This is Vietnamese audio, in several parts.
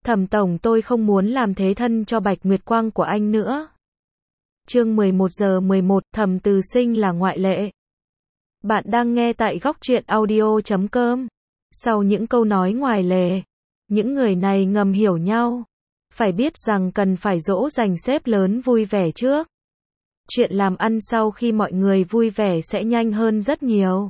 Thẩm tổng, tôi không muốn làm thế thân cho Bạch Nguyệt Quang của anh nữa. Chương 11 giờ 11, Thẩm Từ Sinh là ngoại lệ. Bạn đang nghe tại góc truyện audio.com. Sau những câu nói ngoài lề, những người này ngầm hiểu nhau. Phải biết rằng cần phải dỗ dành sếp lớn vui vẻ trước. Chuyện làm ăn sau khi mọi người vui vẻ sẽ nhanh hơn rất nhiều.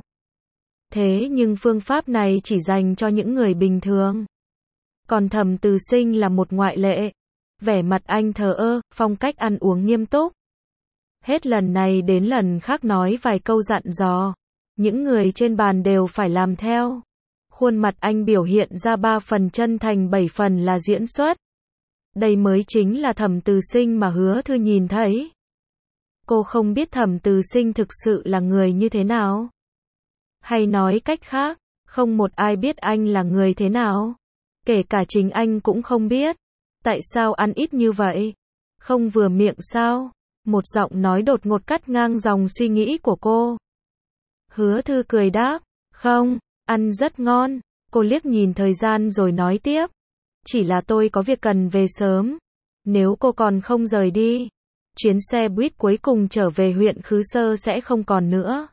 Thế nhưng phương pháp này chỉ dành cho những người bình thường. Còn Thẩm Từ Sinh là một ngoại lệ. Vẻ mặt anh thờ ơ, phong cách ăn uống nghiêm túc. Hết lần này đến lần khác nói vài câu dặn dò. Những người trên bàn đều phải làm theo. Khuôn mặt anh biểu hiện ra 3 phần chân thành 7 phần là diễn xuất. Đây mới chính là Thẩm Từ Sinh mà Hứa Thư nhìn thấy. Cô không biết Thẩm Từ Sinh thực sự là người như thế nào. Hay nói cách khác, không một ai biết anh là người thế nào. Kể cả chính anh cũng không biết. Tại sao ăn ít như vậy? Không vừa miệng sao? Một giọng nói đột ngột cắt ngang dòng suy nghĩ của cô. Hứa Thư cười đáp, không, ăn rất ngon. Cô liếc nhìn thời gian rồi nói tiếp. Chỉ là tôi có việc cần về sớm. Nếu cô còn không rời đi, chuyến xe buýt cuối cùng trở về huyện Khứ Sơ sẽ không còn nữa.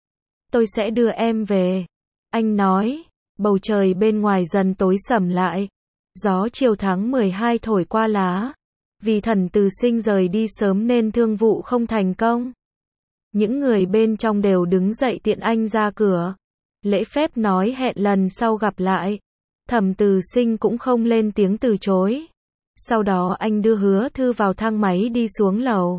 Tôi sẽ đưa em về. Anh nói. Bầu trời bên ngoài dần tối sầm lại. Gió chiều tháng 12 thổi qua lá. Vì Thẩm Từ Sinh rời đi sớm nên thương vụ không thành công. Những người bên trong đều đứng dậy tiện anh ra cửa. Lễ phép nói hẹn lần sau gặp lại. Thẩm Từ Sinh cũng không lên tiếng từ chối. Sau đó anh đưa Hứa Thư vào thang máy đi xuống lầu.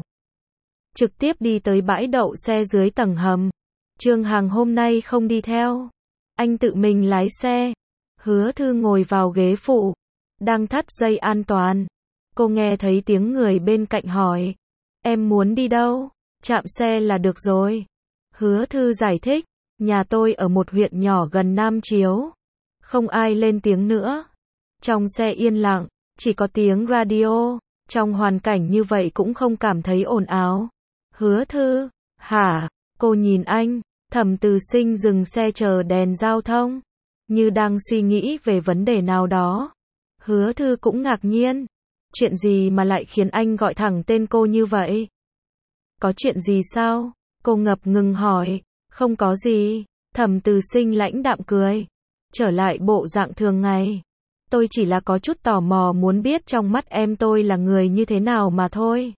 Trực tiếp đi tới bãi đậu xe dưới tầng hầm. Trương Hằng hôm nay không đi theo. Anh tự mình lái xe. Hứa Thư ngồi vào ghế phụ. Đang thắt dây an toàn. Cô nghe thấy tiếng người bên cạnh hỏi. Em muốn đi đâu? Chạm xe là được rồi. Hứa Thư giải thích. Nhà tôi ở một huyện nhỏ gần Nam Chiếu. Không ai lên tiếng nữa. Trong xe yên lặng, chỉ có tiếng radio. Trong hoàn cảnh như vậy cũng không cảm thấy ồn ào. Hứa Thư, hả? Cô nhìn anh. Thẩm Từ Sinh dừng xe chờ đèn giao thông. Như đang suy nghĩ về vấn đề nào đó. Hứa Thư cũng ngạc nhiên. Chuyện gì mà lại khiến anh gọi thẳng tên cô như vậy? Có chuyện gì sao? Cô ngập ngừng hỏi. Không có gì. Thẩm Từ Sinh lãnh đạm cười. Trở lại bộ dạng thường ngày. Tôi chỉ là có chút tò mò muốn biết trong mắt em tôi là người như thế nào mà thôi.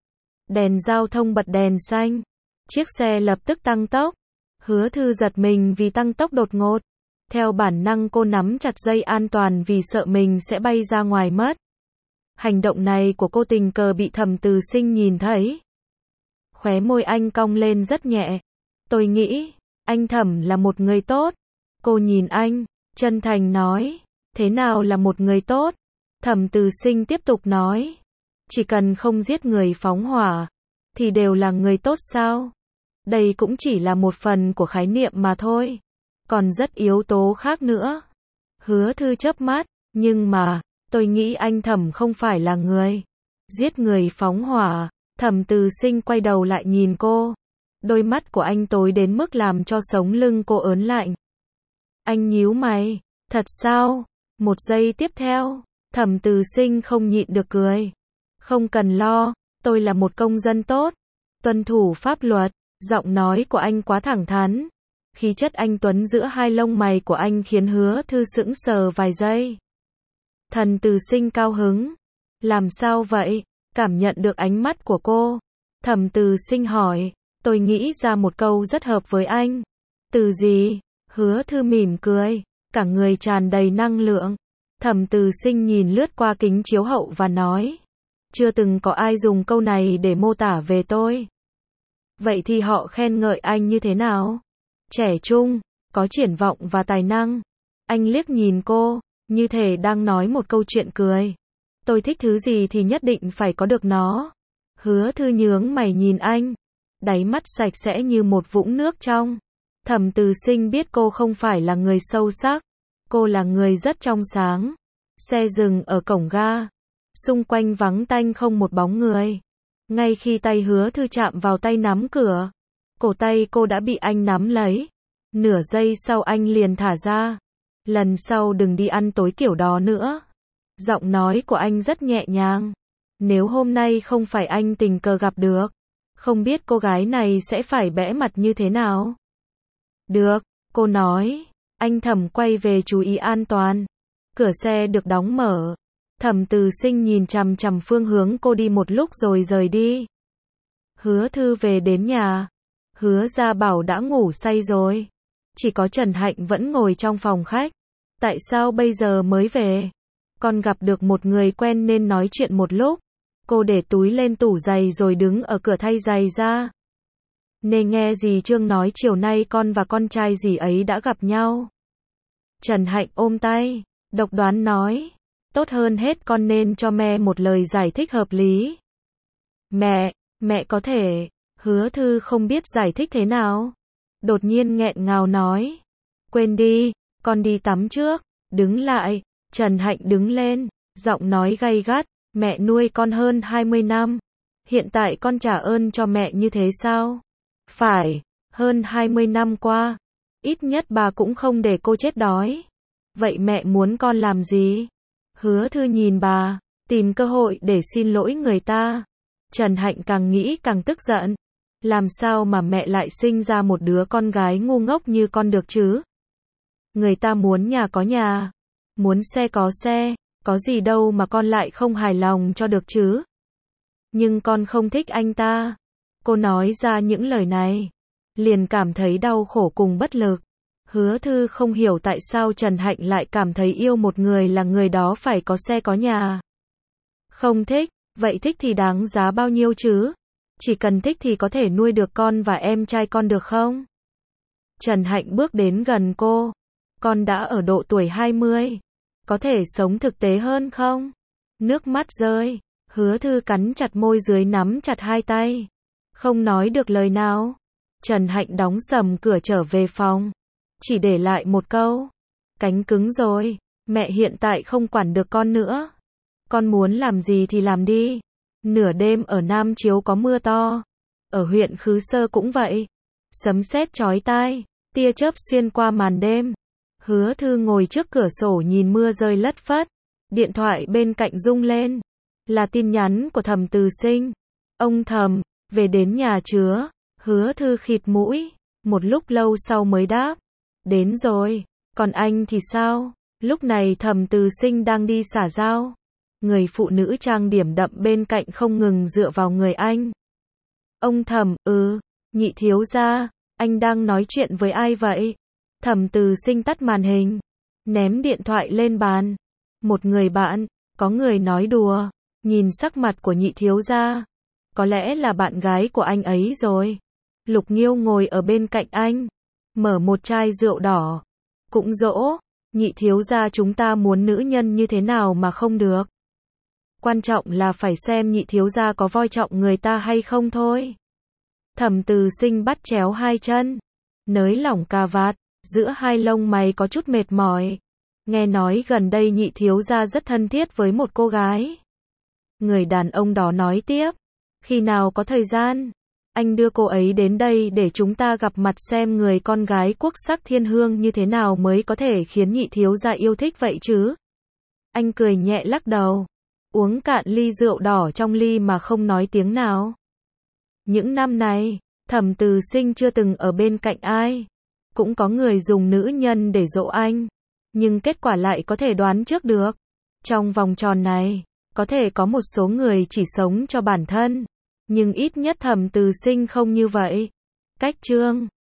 Đèn giao thông bật đèn xanh. Chiếc xe lập tức tăng tốc. Hứa Thư giật mình vì tăng tốc đột ngột. Theo bản năng cô nắm chặt dây an toàn vì sợ mình sẽ bay ra ngoài mất. Hành động này của cô tình cờ bị Thẩm Từ Sinh nhìn thấy. Khóe môi anh cong lên rất nhẹ. Tôi nghĩ, anh Thẩm là một người tốt. Cô nhìn anh, chân thành nói. Thế nào là một người tốt? Thẩm Từ Sinh tiếp tục nói. Chỉ cần không giết người phóng hỏa, thì đều là người tốt sao? Đây cũng chỉ là một phần của khái niệm mà thôi. Còn rất yếu tố khác nữa. Hứa Thư chớp mắt. Nhưng mà, tôi nghĩ anh Thẩm không phải là người giết người phóng hỏa. Thẩm Từ Sinh quay đầu lại nhìn cô. Đôi mắt của anh tối đến mức làm cho sống lưng cô ớn lạnh. Anh nhíu mày. Thật sao? Một giây tiếp theo, Thẩm Từ Sinh không nhịn được cười. Không cần lo, tôi là một công dân tốt, tuân thủ pháp luật. Giọng nói của anh quá thẳng thắn. Khí chất anh tuấn giữa hai lông mày của anh khiến Hứa Thư sững sờ vài giây. Thẩm Từ Sinh cao hứng. Làm sao vậy? Cảm nhận được ánh mắt của cô. Thẩm Từ Sinh hỏi. Tôi nghĩ ra một câu rất hợp với anh. Từ gì? Hứa Thư mỉm cười. Cả người tràn đầy năng lượng. Thẩm Từ Sinh nhìn lướt qua kính chiếu hậu và nói. Chưa từng có ai dùng câu này để mô tả về tôi. Vậy thì họ khen ngợi anh như thế nào? Trẻ trung, có triển vọng và tài năng. Anh liếc nhìn cô, như thể đang nói một câu chuyện cười. Tôi thích thứ gì thì nhất định phải có được nó. Hứa Thư nhướng mày nhìn anh. Đáy mắt sạch sẽ như một vũng nước trong. Thẩm Từ Sinh biết cô không phải là người sâu sắc. Cô là người rất trong sáng. Xe dừng ở cổng ga. Xung quanh vắng tanh không một bóng người. Ngay khi tay Hứa Thư chạm vào tay nắm cửa, cổ tay cô đã bị anh nắm lấy. Nửa giây sau anh liền thả ra. Lần sau đừng đi ăn tối kiểu đó nữa. Giọng nói của anh rất nhẹ nhàng. Nếu hôm nay không phải anh tình cờ gặp được, không biết cô gái này sẽ phải bẽ mặt như thế nào. Được, cô nói. Anh Thẩm quay về chú ý an toàn. Cửa xe được đóng mở. Thẩm Từ Sinh nhìn chằm chằm phương hướng cô đi một lúc rồi rời đi. Hứa Thư về đến nhà. Hứa Gia Bảo đã ngủ say rồi. Chỉ có Trần Hạnh vẫn ngồi trong phòng khách. Tại sao bây giờ mới về? Con gặp được một người quen nên nói chuyện một lúc. Cô để túi lên tủ giày rồi đứng ở cửa thay giày ra. Nê nghe dì Trương nói chiều nay con và con trai dì ấy đã gặp nhau. Trần Hạnh ôm tay, độc đoán nói. Tốt hơn hết con nên cho mẹ một lời giải thích hợp lý. Mẹ có thể. Hứa Thư không biết giải thích thế nào. Đột nhiên nghẹn ngào nói. Quên đi, con đi tắm trước. Đứng lại. Trần Hạnh đứng lên, giọng nói gay gắt. Mẹ nuôi con hơn 20 năm. Hiện tại con trả ơn cho mẹ như thế sao? Phải, hơn 20 năm qua. Ít nhất bà cũng không để cô chết đói. Vậy mẹ muốn con làm gì? Hứa Thư nhìn bà, tìm cơ hội để xin lỗi người ta. Trần Hạnh càng nghĩ càng tức giận. Làm sao mà mẹ lại sinh ra một đứa con gái ngu ngốc như con được chứ? Người ta muốn nhà có nhà, muốn xe có xe, có gì đâu mà con lại không hài lòng cho được chứ? Nhưng con không thích anh ta. Cô nói ra những lời này, liền cảm thấy đau khổ cùng bất lực. Hứa Thư không hiểu tại sao Trần Hạnh lại cảm thấy yêu một người là người đó phải có xe có nhà. Không thích, vậy thích thì đáng giá bao nhiêu chứ? Chỉ cần thích thì có thể nuôi được con và em trai con được không? Trần Hạnh bước đến gần cô. Con đã ở độ tuổi 20. Có thể sống thực tế hơn không? Nước mắt rơi. Hứa Thư cắn chặt môi dưới nắm chặt hai tay. Không nói được lời nào. Trần Hạnh đóng sầm cửa trở về phòng. Chỉ để lại một câu. Cánh cứng rồi. Mẹ hiện tại không quản được con nữa. Con muốn làm gì thì làm đi. Nửa đêm ở Nam Chiếu có mưa to. Ở huyện Khứ Sơ cũng vậy. Sấm sét chói tai. Tia chớp xuyên qua màn đêm. Hứa Thư ngồi trước cửa sổ nhìn mưa rơi lất phất. Điện thoại bên cạnh rung lên. Là tin nhắn của Thẩm Từ Sinh. Ông Thẩm, về đến nhà chưa? Hứa Thư khịt mũi. Một lúc lâu sau mới đáp. Đến rồi. Còn anh thì sao? Lúc này Thẩm Từ Sinh đang đi xả dao. Người phụ nữ trang điểm đậm bên cạnh không ngừng dựa vào người anh. Ông Thẩm, Nhị thiếu gia, anh đang nói chuyện với ai vậy? Thẩm Từ Sinh tắt màn hình, ném điện thoại lên bàn. Một người bạn, có người nói đùa, nhìn sắc mặt của nhị thiếu gia. Có lẽ là bạn gái của anh ấy rồi. Lục Nghiêu ngồi ở bên cạnh anh, mở một chai rượu đỏ. Cũng dỗ, nhị thiếu gia chúng ta muốn nữ nhân như thế nào mà không được. Quan trọng là phải xem nhị thiếu gia có voi trọng người ta hay không thôi. Thẩm Từ Sinh bắt chéo hai chân, nới lỏng cà vạt, giữa hai lông mày có chút mệt mỏi. Nghe nói gần đây nhị thiếu gia rất thân thiết với một cô gái. Người đàn ông đó nói tiếp, khi nào có thời gian, anh đưa cô ấy đến đây để chúng ta gặp mặt xem người con gái quốc sắc thiên hương như thế nào mới có thể khiến nhị thiếu gia yêu thích vậy chứ. Anh cười nhẹ lắc đầu, uống cạn ly rượu đỏ trong ly mà không nói tiếng nào. Những năm này, Thẩm Từ Sinh chưa từng ở bên cạnh ai. Cũng có người dùng nữ nhân để dỗ anh. Nhưng kết quả lại có thể đoán trước được. Trong vòng tròn này, có thể có một số người chỉ sống cho bản thân. Nhưng ít nhất Thẩm Từ Sinh không như vậy. Cách chương